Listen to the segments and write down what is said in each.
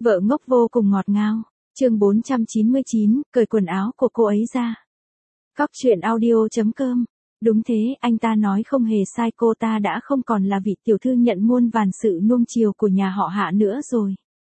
Vợ ngốc vô cùng ngọt ngào. Chương 499, cởi quần áo của cô ấy ra. Cóc truyện audio.com. Đúng thế, anh ta nói không hề sai, cô ta đã không còn là vị tiểu thư nhận muôn vàn sự nuông chiều của nhà họ Hạ nữa rồi.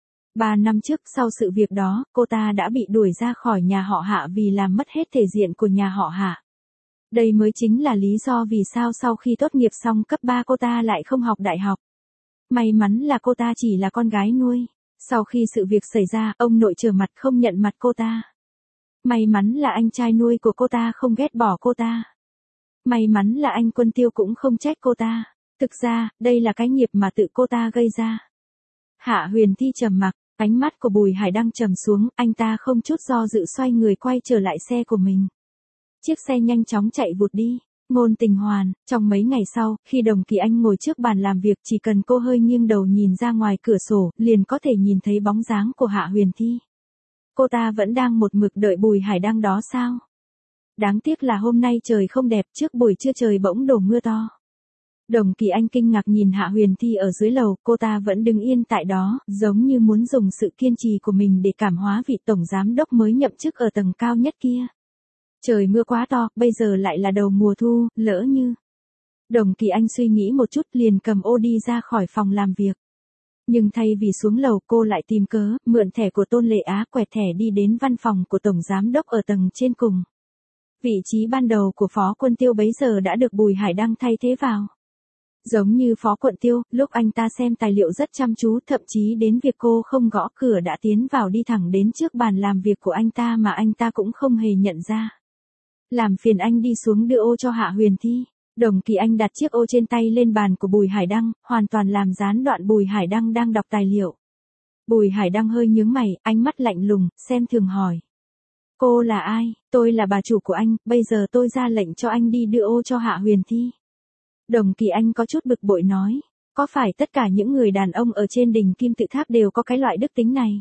3 năm trước, sau sự việc đó, cô ta đã bị đuổi ra khỏi nhà họ Hạ vì làm mất hết thể diện của nhà họ Hạ. Đây mới chính là lý do vì sao sau khi tốt nghiệp xong cấp 3 cô ta lại không học đại học. May mắn là cô ta chỉ là con gái nuôi. Sau khi sự việc xảy ra, ông nội trở mặt không nhận mặt cô ta. May mắn là anh trai nuôi của cô ta không ghét bỏ cô ta. May mắn là anh Quân Tiêu cũng không trách cô ta. Thực ra, đây là cái nghiệp mà tự cô ta gây ra. Hạ Huyền Thi trầm mặc, ánh mắt của Bùi Hải Đăng trầm xuống, anh ta không chút do dự xoay người quay trở lại xe của mình. Chiếc xe nhanh chóng chạy vụt đi. Ngôn Tình Hoàn, trong mấy ngày sau, khi Đồng Kỳ Anh ngồi trước bàn làm việc, chỉ cần cô hơi nghiêng đầu nhìn ra ngoài cửa sổ, liền có thể nhìn thấy bóng dáng của Hạ Huyền Thi. Cô ta vẫn đang một mực đợi Bùi Hải Đăng đó sao? Đáng tiếc là hôm nay trời không đẹp, trước buổi trưa trời bỗng đổ mưa to. Đồng Kỳ Anh kinh ngạc nhìn Hạ Huyền Thi ở dưới lầu, cô ta vẫn đứng yên tại đó, giống như muốn dùng sự kiên trì của mình để cảm hóa vị tổng giám đốc mới nhậm chức ở tầng cao nhất kia. Trời mưa quá to, bây giờ lại là đầu mùa thu, lỡ như. Đồng Kỳ Anh suy nghĩ một chút liền cầm ô đi ra khỏi phòng làm việc. Nhưng thay vì xuống lầu cô lại tìm cớ, mượn thẻ của Tôn Lệ Á quẹt thẻ đi đến văn phòng của Tổng Giám đốc ở tầng trên cùng. Vị trí ban đầu của Phó Quân Tiêu bấy giờ đã được Bùi Hải Đăng thay thế vào. Giống như Phó Quận Tiêu, lúc anh ta xem tài liệu rất chăm chú, thậm chí đến việc cô không gõ cửa đã tiến vào đi thẳng đến trước bàn làm việc của anh ta mà anh ta cũng không hề nhận ra. Làm phiền anh đi xuống đưa ô cho Hạ Huyền Thi. Đồng Kỳ Anh đặt chiếc ô trên tay lên bàn của Bùi Hải Đăng, hoàn toàn làm gián đoạn Bùi Hải Đăng đang đọc tài liệu. Bùi Hải Đăng hơi nhướng mày, ánh mắt lạnh lùng, xem thường hỏi. Cô là ai? Tôi là bà chủ của anh, bây giờ tôi ra lệnh cho anh đi đưa ô cho Hạ Huyền Thi. Đồng Kỳ Anh có chút bực bội nói, có phải tất cả những người đàn ông ở trên đỉnh Kim Tự Tháp đều có cái loại đức tính này?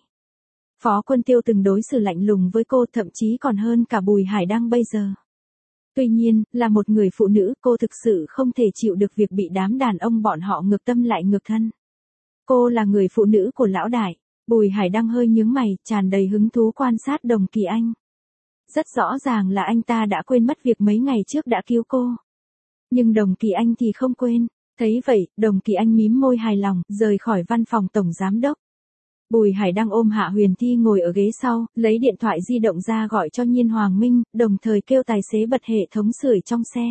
Phó Quân Tiêu từng đối xử lạnh lùng với cô, thậm chí còn hơn cả Bùi Hải Đăng bây giờ. Tuy nhiên, là một người phụ nữ, cô thực sự không thể chịu được việc bị đám đàn ông bọn họ ngược tâm lại ngược thân. Cô là người phụ nữ của lão đại. Bùi Hải Đăng hơi nhướng mày, tràn đầy hứng thú quan sát Đồng Kỳ Anh. Rất rõ ràng là anh ta đã quên mất việc mấy ngày trước đã cứu cô. Nhưng Đồng Kỳ Anh thì không quên. Thấy vậy, Đồng Kỳ Anh mím môi hài lòng, rời khỏi văn phòng Tổng Giám đốc. Bùi Hải Đăng ôm Hạ Huyền Thi ngồi ở ghế sau, lấy điện thoại di động ra gọi cho Nhiên Hoàng Minh, đồng thời kêu tài xế bật hệ thống sưởi trong xe.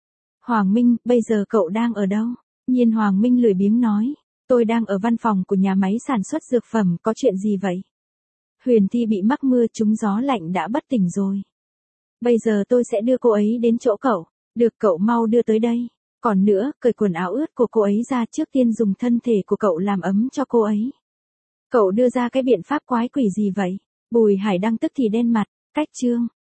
Hoàng Minh, bây giờ cậu đang ở đâu? Nhiên Hoàng Minh lười biếng nói, tôi đang ở văn phòng của nhà máy sản xuất dược phẩm, có chuyện gì vậy? Huyền Thi bị mắc mưa trúng gió lạnh đã bất tỉnh rồi. Bây giờ tôi sẽ đưa cô ấy đến chỗ cậu, được cậu mau đưa tới đây. Còn nữa, cởi quần áo ướt của cô ấy ra, trước tiên dùng thân thể của cậu làm ấm cho cô ấy. Cậu đưa ra cái biện pháp quái quỷ gì vậy? Bùi Hải Đăng tức thì đen mặt, cách chương.